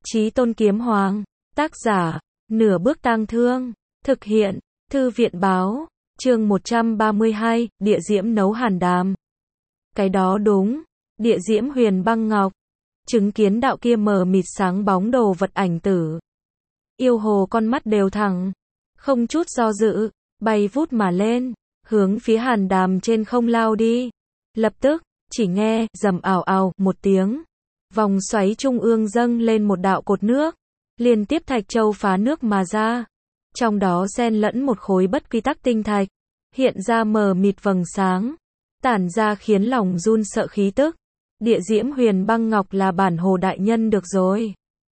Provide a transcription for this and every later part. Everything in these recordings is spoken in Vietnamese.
Chí Tôn Kiếm Hoàng, tác giả, Nửa Bước Tang Thương, thực hiện, Thư viện báo, chương 132, địa diễm nấu hàn đàm. Cái đó đúng, địa diễm huyền băng ngọc, chứng kiến đạo kia mờ mịt sáng bóng đồ vật ảnh tử. Yêu hồ con mắt đều thẳng, không chút do dự, bay vút mà lên, hướng phía hàn đàm trên không lao đi. Lập tức, chỉ nghe, rầm ào ào, một tiếng. Vòng xoáy trung ương dâng lên một đạo cột nước, liên tiếp thạch châu phá nước mà ra. Trong đó xen lẫn một khối bất quy tắc tinh thạch, hiện ra mờ mịt vầng sáng, tản ra khiến lòng run sợ khí tức. Địa diễm huyền băng ngọc là bản hồ đại nhân được rồi.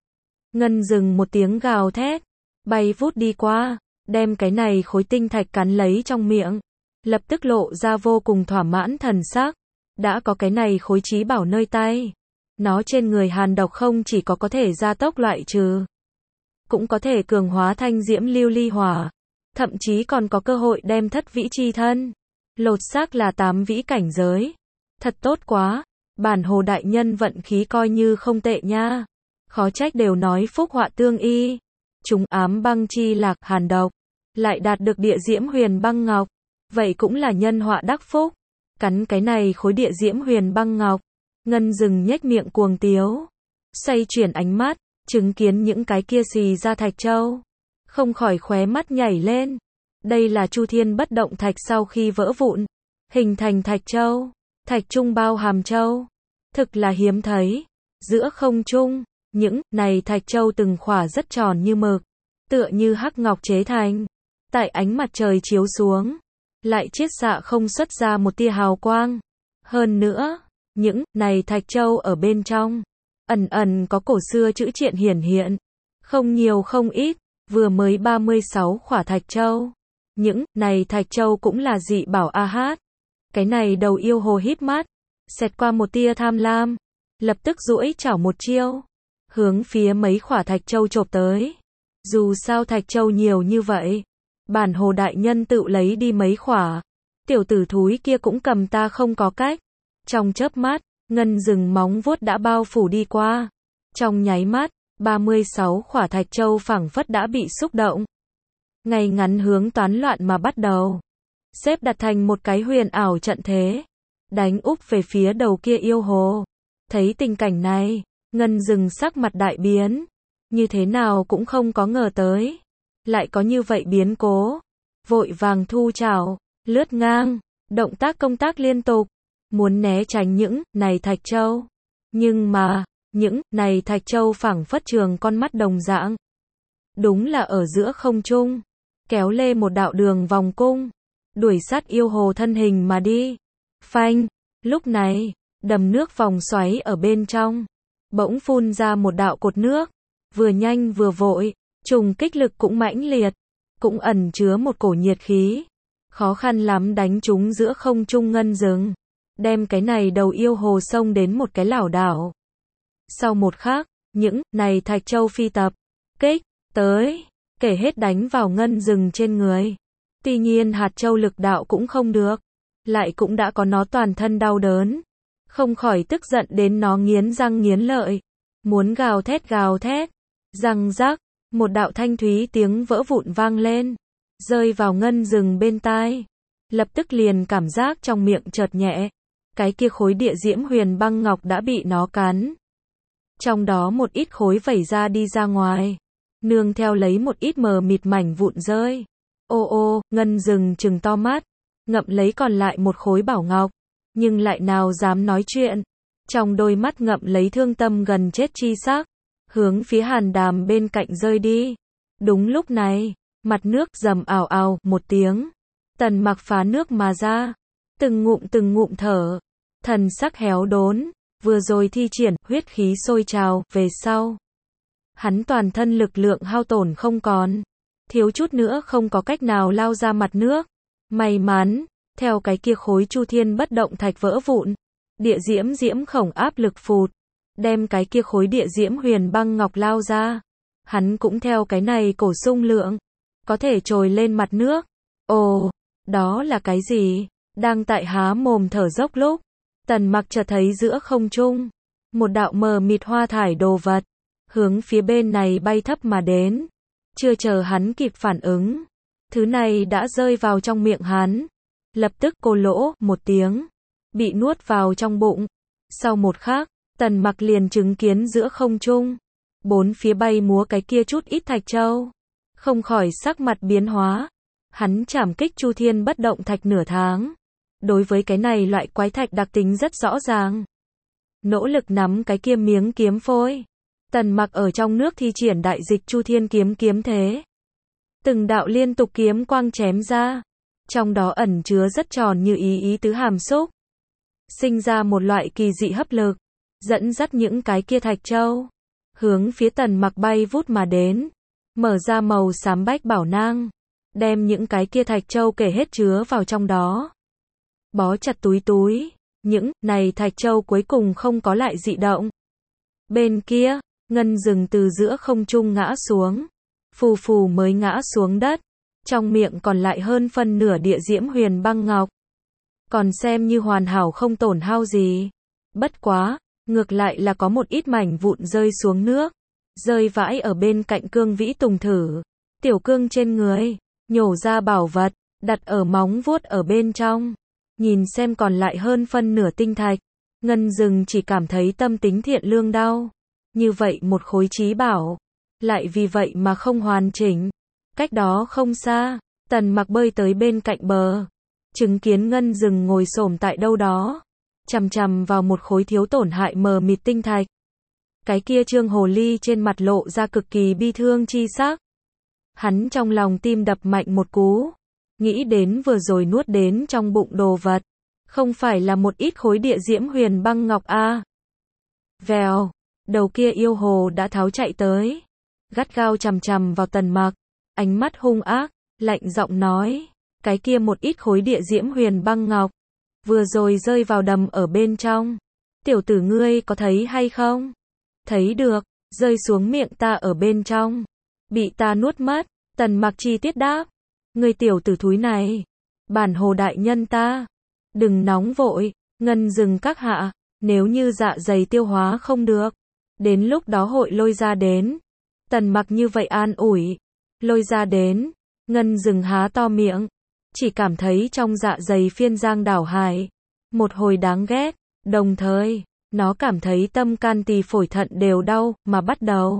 Ngân dừng một tiếng gào thét, bay vút đi qua, đem cái này khối tinh thạch cắn lấy trong miệng, lập tức lộ ra vô cùng thỏa mãn thần sắc. Đã có cái này khối chí bảo nơi tay, nó trên người hàn độc không chỉ có thể gia tốc loại trừ, cũng có thể cường hóa thanh diễm lưu ly hỏa, thậm chí còn có cơ hội đem thất vĩ chi thân lột xác là 8 vĩ cảnh giới. Thật tốt quá, bản hồ đại nhân vận khí coi như không tệ nha. Khó trách đều nói phúc họa tương y, chúng ám băng chi lạc hàn độc, lại đạt được địa diễm huyền băng ngọc, vậy cũng là nhân họa đắc phúc. Cắn cái này khối địa diễm huyền băng ngọc, Ngân dừng nhếch miệng cuồng tiếu, xoay chuyển ánh mắt, chứng kiến những cái kia xì ra thạch châu, không khỏi khóe mắt nhảy lên. Đây là Chu Thiên bất động thạch sau khi vỡ vụn, hình thành thạch châu, thạch trung bao hàm châu, thực là hiếm thấy. Giữa không trung, những này thạch châu từng khỏa rất tròn như mực, tựa như hắc ngọc chế thành, tại ánh mặt trời chiếu xuống, lại chiết xạ không xuất ra một tia hào quang. Hơn nữa, những này thạch châu ở bên trong, ẩn ẩn có cổ xưa chữ triện hiển hiện, không nhiều không ít, vừa mới 36 khỏa thạch châu. Những này thạch châu cũng là dị bảo a hát. Cái này đầu yêu hồ híp mắt, xẹt qua một tia tham lam, lập tức duỗi chảo một chiêu, hướng phía mấy khỏa thạch châu chộp tới. Dù sao thạch châu nhiều như vậy, bản hồ đại nhân tự lấy đi mấy khỏa, tiểu tử thúi kia cũng cầm ta không có cách. Trong chớp mắt, Ngân dừng móng vuốt đã bao phủ đi qua. Trong nháy mắt, 36 khỏa thạch châu phảng phất đã bị xúc động, ngay ngắn hướng toán loạn mà bắt đầu, xếp đặt thành một cái huyền ảo trận thế, đánh úp về phía đầu kia yêu hồ. Thấy tình cảnh này, Ngân dừng sắc mặt đại biến, như thế nào cũng không có ngờ tới, lại có như vậy biến cố. Vội vàng thu chảo, lướt ngang, động tác công tác liên tục, muốn né tránh những này thạch châu. Nhưng mà, những này thạch châu phảng phất trường con mắt đồng dạng, đúng là ở giữa không trung, kéo lê một đạo đường vòng cung, đuổi sát yêu hồ thân hình mà đi. Phanh, lúc này, đầm nước vòng xoáy ở bên trong, bỗng phun ra một đạo cột nước, vừa nhanh vừa vội, trùng kích lực cũng mãnh liệt, cũng ẩn chứa một cổ nhiệt khí, khó khăn lắm đánh trúng giữa không trung Ngân dừng, đem cái này đầu yêu hồ xông đến một cái lảo đảo. Sau một khắc, những này thạch châu phi tập kích tới, kể hết đánh vào Ngân dừng trên người. Tuy nhiên hạt châu lực đạo cũng không được, lại cũng đã có nó toàn thân đau đớn, không khỏi tức giận đến nó nghiến răng nghiến lợi, muốn gào thét. Răng rắc, một đạo thanh thúy tiếng vỡ vụn vang lên, rơi vào Ngân dừng bên tai. Lập tức liền cảm giác trong miệng chợt nhẹ, cái kia khối địa diễm huyền băng ngọc đã bị nó cắn. Trong đó một ít khối vẩy ra đi ra ngoài, nương theo lấy một ít mờ mịt mảnh vụn rơi. Ô, Ngân dừng trừng to mắt, ngậm lấy còn lại một khối bảo ngọc, nhưng lại nào dám nói chuyện. Trong đôi mắt ngậm lấy thương tâm gần chết chi sắc, hướng phía hàn đàm bên cạnh rơi đi. Đúng lúc này, mặt nước rầm ào ào một tiếng, Tần Mặc phá nước mà ra, từng ngụm thở, thần sắc héo đốn, vừa rồi thi triển huyết khí sôi trào, về sau hắn toàn thân lực lượng hao tổn không còn, thiếu chút nữa không có cách nào lao ra mặt nước. May mắn, theo cái kia khối Chu Thiên bất động thạch vỡ vụn, địa diễm khổng áp lực phụt, đem cái kia khối địa diễm huyền băng ngọc lao ra. Hắn cũng theo cái này cổ sung lượng, có thể trồi lên mặt nước. Ồ, đó là cái gì? Đang tại há mồm thở dốc lúc, Tần Mặc chợt thấy giữa không trung một đạo mờ mịt hoa thải đồ vật, hướng phía bên này bay thấp mà đến. Chưa chờ hắn kịp phản ứng, thứ này đã rơi vào trong miệng hắn. Lập tức cô lỗ một tiếng, bị nuốt vào trong bụng. Sau một khắc, Tần Mặc liền chứng kiến giữa không trung, bốn phía bay múa cái kia chút ít thạch châu. Không khỏi sắc mặt biến hóa. Hắn trảm kích Chu Thiên bất động thạch nửa tháng. Đối với cái này loại quái thạch đặc tính rất rõ ràng. Nỗ lực nắm cái kia miếng kiếm phôi. Tần Mặc ở trong nước thi triển đại dịch Chu Thiên kiếm kiếm thế. Từng đạo liên tục kiếm quang chém ra. Trong đó ẩn chứa rất tròn như ý tứ hàm xúc. Sinh ra một loại kỳ dị hấp lực. Dẫn dắt những cái kia thạch châu. Hướng phía Tần Mặc bay vút mà đến. Mở ra màu xám bách bảo nang. Đem những cái kia thạch châu kể hết chứa vào trong đó. Bó chặt túi túi. Những này thạch châu cuối cùng không có lại dị động. Bên kia, ngân rừng từ giữa không trung ngã xuống. Phù phù mới ngã xuống đất. Trong miệng còn lại hơn phân nửa địa diễm huyền băng ngọc. Còn xem như hoàn hảo không tổn hao gì. Bất quá, ngược lại là có một ít mảnh vụn rơi xuống nước. Rơi vãi ở bên cạnh Cương Vĩ Tùng thử. Tiểu cương trên người, nhổ ra bảo vật, đặt ở móng vuốt ở bên trong. Nhìn xem còn lại hơn phân nửa tinh thạch. Ngân rừng chỉ cảm thấy tâm tính thiện lương đau. Như vậy một khối trí bảo. Lại vì vậy mà không hoàn chỉnh. Cách đó không xa, Tần Mặc bơi tới bên cạnh bờ. Chứng kiến ngân rừng ngồi xổm tại đâu đó. Chằm chằm vào một khối thiếu tổn hại mờ mịt tinh thạch. Cái kia trương hồ ly trên mặt lộ ra cực kỳ bi thương chi sắc. Hắn trong lòng tim đập mạnh một cú. Nghĩ đến vừa rồi nuốt đến trong bụng đồ vật. Không phải là một ít khối địa diễm huyền băng ngọc a. Vèo, đầu kia yêu hồ đã tháo chạy tới. Gắt gao chằm chằm vào Tần Mặc. Ánh mắt hung ác, lạnh giọng nói. Cái kia một ít khối địa diễm huyền băng ngọc. Vừa rồi rơi vào đầm ở bên trong. Tiểu tử ngươi có thấy hay không? Thấy được, rơi xuống miệng ta ở bên trong. Bị ta nuốt mất. Tần Mặc chi tiết đáp. Ngươi tiểu tử thúi này. Bản hồ đại nhân ta. Đừng nóng vội, ngân rừng các hạ. Nếu như dạ dày tiêu hóa không được. Đến lúc đó hội lôi ra đến. Tần Mặc như vậy an ủi. Lôi ra đến. Ngân rừng há to miệng. Chỉ cảm thấy trong dạ dày phiên giang đảo hải. Một hồi đáng ghét. Đồng thời, nó cảm thấy tâm can tỳ phổi thận đều đau, mà bắt đầu.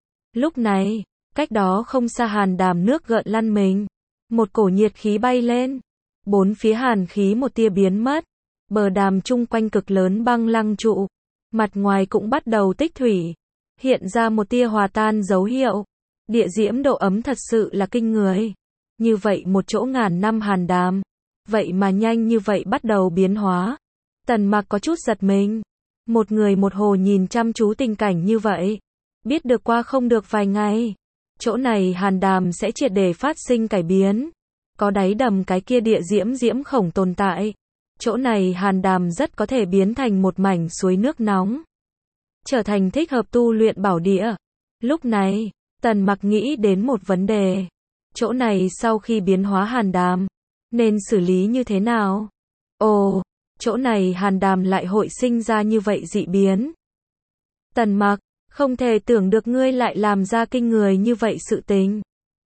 Lúc này, cách đó không xa hàn đàm nước gợn lăn mình. Một cổ nhiệt khí bay lên. Bốn phía hàn khí một tia biến mất. Bờ đàm chung quanh cực lớn băng lăng trụ. Mặt ngoài cũng bắt đầu tích thủy. Hiện ra một tia hòa tan dấu hiệu. Địa diễm độ ấm thật sự là kinh người. Như vậy một chỗ ngàn năm hàn đàm. Vậy mà nhanh như vậy bắt đầu biến hóa. Tần Mặc có chút giật mình. Một người một hồ nhìn chăm chú tình cảnh như vậy. Biết được qua không được vài ngày. Chỗ này hàn đàm sẽ triệt để phát sinh cải biến. Có đáy đầm cái kia địa diễm khổng tồn tại. Chỗ này hàn đàm rất có thể biến thành một mảnh suối nước nóng. Trở thành thích hợp tu luyện bảo địa. Lúc này, Tần Mặc nghĩ đến một vấn đề. Chỗ này sau khi biến hóa hàn đàm, nên xử lý như thế nào? Ồ, chỗ này hàn đàm lại hội sinh ra như vậy dị biến. Tần Mặc, không thể tưởng được ngươi lại làm ra kinh người như vậy sự tình.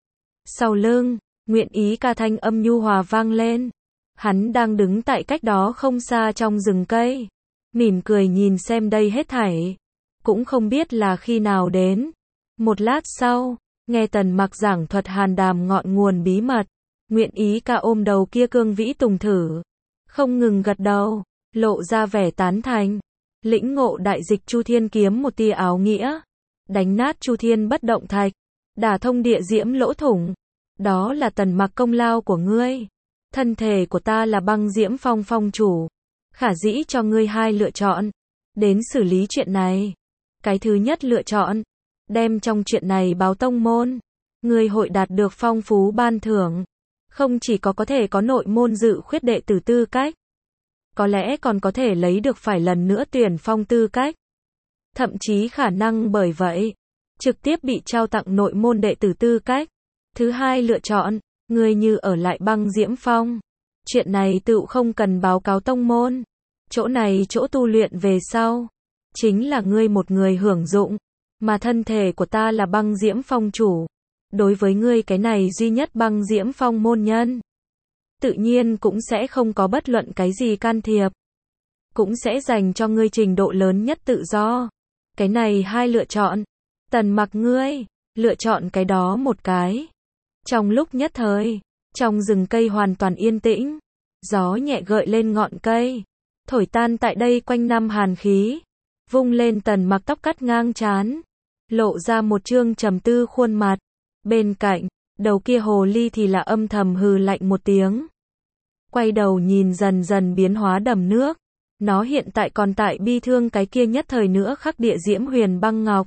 Sau lưng, nguyện ý ca thanh âm nhu hòa vang lên. Hắn đang đứng tại cách đó không xa trong rừng cây. Mỉm cười nhìn xem đây hết thảy. Cũng không biết là khi nào đến. Một lát sau, nghe Tần Mặc giảng thuật hàn đàm ngọn nguồn bí mật. Nguyện ý ca ôm đầu kia Cương Vĩ Tùng thử. Không ngừng gật đầu, lộ ra vẻ tán thành. Lĩnh ngộ đại dịch Chu Thiên kiếm một tia áo nghĩa. Đánh nát Chu Thiên bất động thạch. Đả thông địa diễm lỗ thủng. Đó là Tần Mặc công lao của ngươi. Thân thể của ta là băng diễm phong phong chủ. Khả dĩ cho ngươi hai lựa chọn. Đến xử lý chuyện này. Cái thứ nhất lựa chọn. Đem trong chuyện này báo tông môn. Ngươi hội đạt được phong phú ban thưởng. Không chỉ có thể có nội môn dự khuyết đệ tử tư cách. Có lẽ còn có thể lấy được phải lần nữa tuyển phong tư cách. Thậm chí khả năng bởi vậy. Trực tiếp bị trao tặng nội môn đệ tử tư cách. Thứ hai lựa chọn. Ngươi như ở lại băng diễm phong. Chuyện này tự không cần báo cáo tông môn. Chỗ này chỗ tu luyện về sau. Chính là ngươi một người hưởng dụng. Mà thân thể của ta là băng diễm phong chủ. Đối với ngươi cái này duy nhất băng diễm phong môn nhân, tự nhiên cũng sẽ không có bất luận cái gì can thiệp. Cũng sẽ dành cho ngươi trình độ lớn nhất tự do. Cái này hai lựa chọn. Tần Mặc ngươi, lựa chọn cái đó một cái. Trong lúc nhất thời, trong rừng cây hoàn toàn yên tĩnh. Gió nhẹ gợi lên ngọn cây, thổi tan tại đây quanh năm hàn khí. Vung lên Tần Mặc tóc cắt ngang trán, lộ ra một trương trầm tư khuôn mặt. Bên cạnh, đầu kia hồ ly thì là âm thầm hừ lạnh một tiếng. Quay đầu nhìn dần dần biến hóa đầm nước. Nó hiện tại còn tại bi thương cái kia nhất thời nữa khắc địa diễm huyền băng ngọc.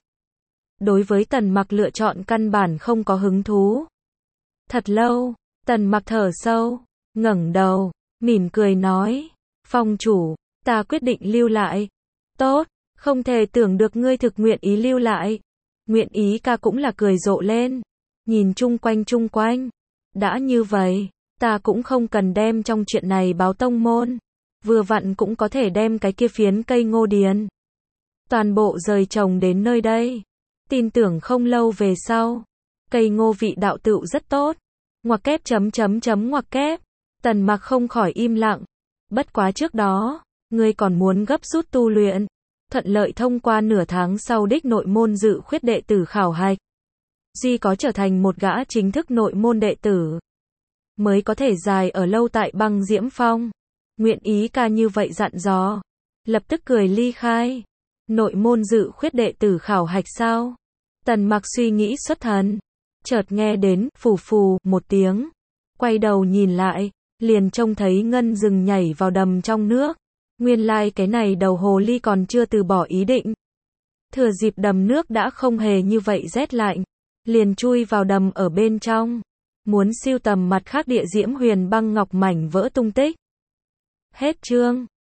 Đối với Tần Mặc lựa chọn căn bản không có hứng thú. Thật lâu, Tần Mặc thở sâu, ngẩng đầu, mỉm cười nói, phong chủ, ta quyết định lưu lại. Tốt, không thể tưởng được ngươi thực nguyện ý lưu lại. Nguyện ý ca cũng là cười rộ lên, nhìn chung quanh. Đã như vậy, ta cũng không cần đem trong chuyện này báo tông môn. Vừa vặn cũng có thể đem cái kia phiến cây ngô điền toàn bộ rời trồng đến nơi đây. Tin tưởng không lâu về sau, cây ngô vị đạo tựu rất tốt. Ngoặc kép ngoặc kép. Tần Mặc không khỏi im lặng. Bất quá trước đó, ngươi còn muốn gấp rút tu luyện, thuận lợi thông qua nửa tháng sau đích nội môn dự khuyết đệ tử khảo hạch. Duy có trở thành một gã chính thức nội môn đệ tử, mới có thể dài ở lâu tại băng diễm phong. Nguyện ý ca như vậy dặn dò, lập tức cười ly khai. Nội môn dự khuyết đệ tử khảo hạch sao? Tần Mặc suy nghĩ xuất thần, chợt nghe đến phù phù một tiếng, quay đầu nhìn lại, liền trông thấy ngân rừng nhảy vào đầm trong nước. Nguyên lai cái này đầu hồ ly còn chưa từ bỏ ý định. Thừa dịp đầm nước đã không hề như vậy rét lạnh, liền chui vào đầm ở bên trong, muốn siêu tầm mặt khác địa diễm huyền băng ngọc mảnh vỡ tung tích. Hết chương.